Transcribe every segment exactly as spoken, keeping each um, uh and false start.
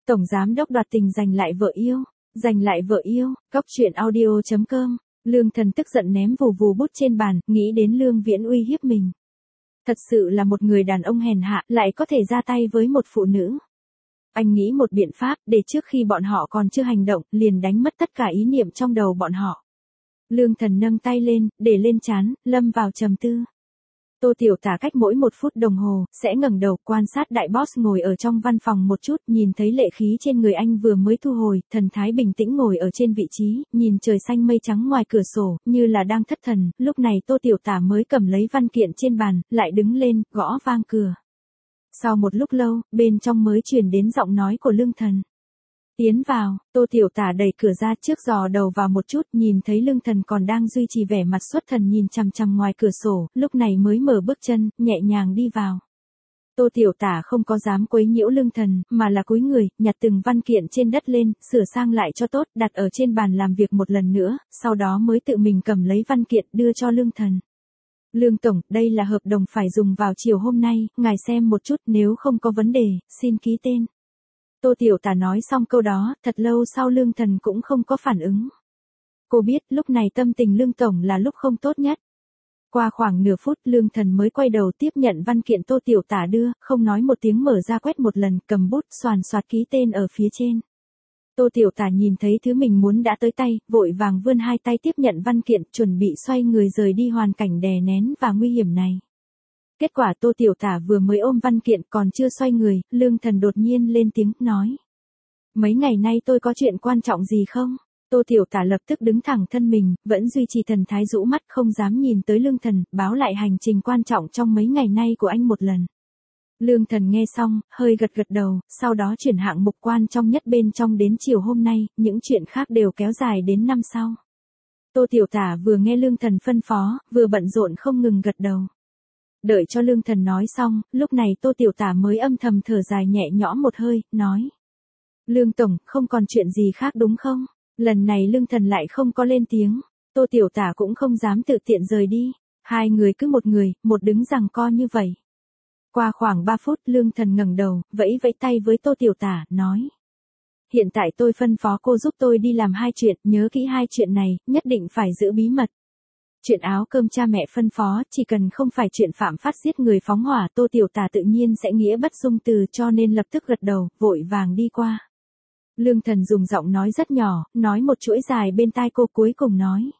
Tổng giám đốc đoạt tình giành lại vợ yêu, giành lại vợ yêu, Cóc truyện audio chấm com. Lương Thần tức giận ném vù vù bút trên bàn, nghĩ đến Lương Viễn uy hiếp mình. Thật sự là một người đàn ông hèn hạ, lại có thể ra tay với một phụ nữ. Anh nghĩ một biện pháp, để trước khi bọn họ còn chưa hành động, liền đánh mất tất cả ý niệm trong đầu bọn họ. Lương Thần nâng tay lên, để lên trán, lâm vào trầm tư. Tô Tiểu Tả cách mỗi một phút đồng hồ, sẽ ngẩng đầu quan sát đại boss ngồi ở trong văn phòng một chút, nhìn thấy lệ khí trên người anh vừa mới thu hồi, thần thái bình tĩnh ngồi ở trên vị trí, nhìn trời xanh mây trắng ngoài cửa sổ, như là đang thất thần, lúc này Tô Tiểu Tả mới cầm lấy văn kiện trên bàn, lại đứng lên, gõ vang cửa. Sau một lúc lâu, bên trong mới truyền đến giọng nói của Lương Thần. Tiến vào, Tô Tiểu Tả đẩy cửa ra trước dò đầu vào một chút, nhìn thấy Lương Thần còn đang duy trì vẻ mặt xuất thần nhìn chằm chằm ngoài cửa sổ, lúc này mới mở bước chân, nhẹ nhàng đi vào. Tô Tiểu Tả không có dám quấy nhiễu Lương Thần, mà là cúi người, nhặt từng văn kiện trên đất lên, sửa sang lại cho tốt, đặt ở trên bàn làm việc một lần nữa, sau đó mới tự mình cầm lấy văn kiện đưa cho Lương Thần. Lương Tổng, đây là hợp đồng phải dùng vào chiều hôm nay, ngài xem một chút, nếu không có vấn đề, xin ký tên. Tô Tiểu Tả nói xong câu đó, thật lâu sau Lương Thần cũng không có phản ứng. Cô biết lúc này tâm tình Lương Tổng là lúc không tốt nhất. Qua khoảng nửa phút Lương Thần mới quay đầu tiếp nhận văn kiện Tô Tiểu Tả đưa, không nói một tiếng mở ra quét một lần, cầm bút xoàn xoạt ký tên ở phía trên. Tô Tiểu Tả nhìn thấy thứ mình muốn đã tới tay, vội vàng vươn hai tay tiếp nhận văn kiện, chuẩn bị xoay người rời đi hoàn cảnh đè nén và nguy hiểm này. Kết quả Tô Tiểu Tả vừa mới ôm văn kiện còn chưa xoay người, Lương Thần đột nhiên lên tiếng, nói. Mấy ngày nay tôi có chuyện quan trọng gì không? Tô Tiểu Tả lập tức đứng thẳng thân mình, vẫn duy trì thần thái rũ mắt không dám nhìn tới Lương Thần, báo lại hành trình quan trọng trong mấy ngày nay của anh một lần. Lương Thần nghe xong, hơi gật gật đầu, sau đó chuyển hạng mục quan trọng nhất bên trong đến chiều hôm nay, những chuyện khác đều kéo dài đến năm sau. Tô Tiểu Tả vừa nghe Lương Thần phân phó, vừa bận rộn không ngừng gật đầu. Đợi cho Lương Thần nói xong, lúc này Tô Tiểu Tả mới âm thầm thở dài nhẹ nhõm một hơi, nói. Lương Tổng, không còn chuyện gì khác đúng không? Lần này Lương Thần lại không có lên tiếng, Tô Tiểu Tả cũng không dám tự tiện rời đi, hai người cứ một người, một đứng giằng co như vậy. Qua khoảng ba phút Lương Thần ngẩng đầu, vẫy vẫy tay với Tô Tiểu Tả, nói. Hiện tại tôi phân phó cô giúp tôi đi làm hai chuyện, nhớ kỹ hai chuyện này, nhất định phải giữ bí mật. Chuyện áo cơm cha mẹ phân phó, chỉ cần không phải chuyện phạm pháp giết người phóng hỏa, Tô Tiểu Tả tự nhiên sẽ nghĩa bất dung từ, cho nên lập tức gật đầu, vội vàng đi qua. Lương Thần dùng giọng nói rất nhỏ, nói một chuỗi dài bên tai cô, cuối cùng nói.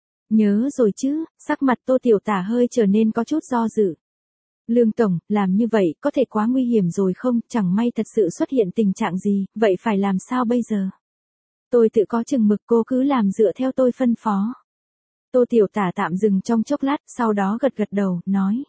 Nhớ rồi chứ, sắc mặt Tô Tiểu Tả hơi trở nên có chút do dự. Lương Tổng, làm như vậy có thể quá nguy hiểm rồi không, chẳng may thật sự xuất hiện tình trạng gì, vậy phải làm sao bây giờ? Tôi tự có chừng mực, cô cứ làm dựa theo tôi phân phó. Tô Tiểu Tả tạm dừng trong chốc lát, sau đó gật gật đầu, nói.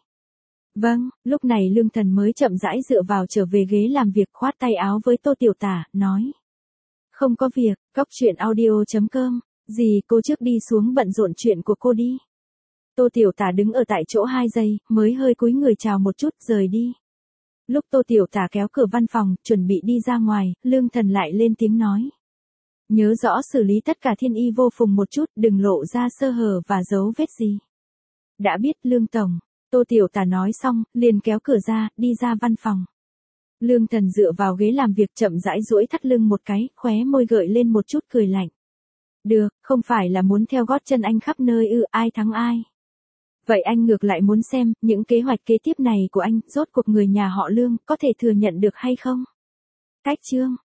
Vâng, lúc này Lương Thần mới chậm rãi dựa vào trở về ghế làm việc, khoát tay áo với Tô Tiểu Tả, nói. Không có việc, Cóc truyện audio chấm com, gì cô trước đi xuống bận rộn chuyện của cô đi. Tô Tiểu Tả đứng ở tại chỗ hai giây, mới hơi cúi người chào một chút, rời đi. Lúc Tô Tiểu Tả kéo cửa văn phòng, chuẩn bị đi ra ngoài, Lương Thần lại lên tiếng nói. Nhớ rõ xử lý tất cả thiên y vô phùng một chút, đừng lộ ra sơ hở và dấu vết gì. Đã biết Lương Tổng, Tô Tiểu Tả nói xong, liền kéo cửa ra, đi ra văn phòng. Lương Thần dựa vào ghế làm việc chậm rãi duỗi thắt lưng một cái, khóe môi gợi lên một chút cười lạnh. Được, không phải là muốn theo gót chân anh khắp nơi ư, ai thắng ai. Vậy anh ngược lại muốn xem, những kế hoạch kế tiếp này của anh, rốt cuộc người nhà họ Lương, có thể thừa nhận được hay không? Cách chương.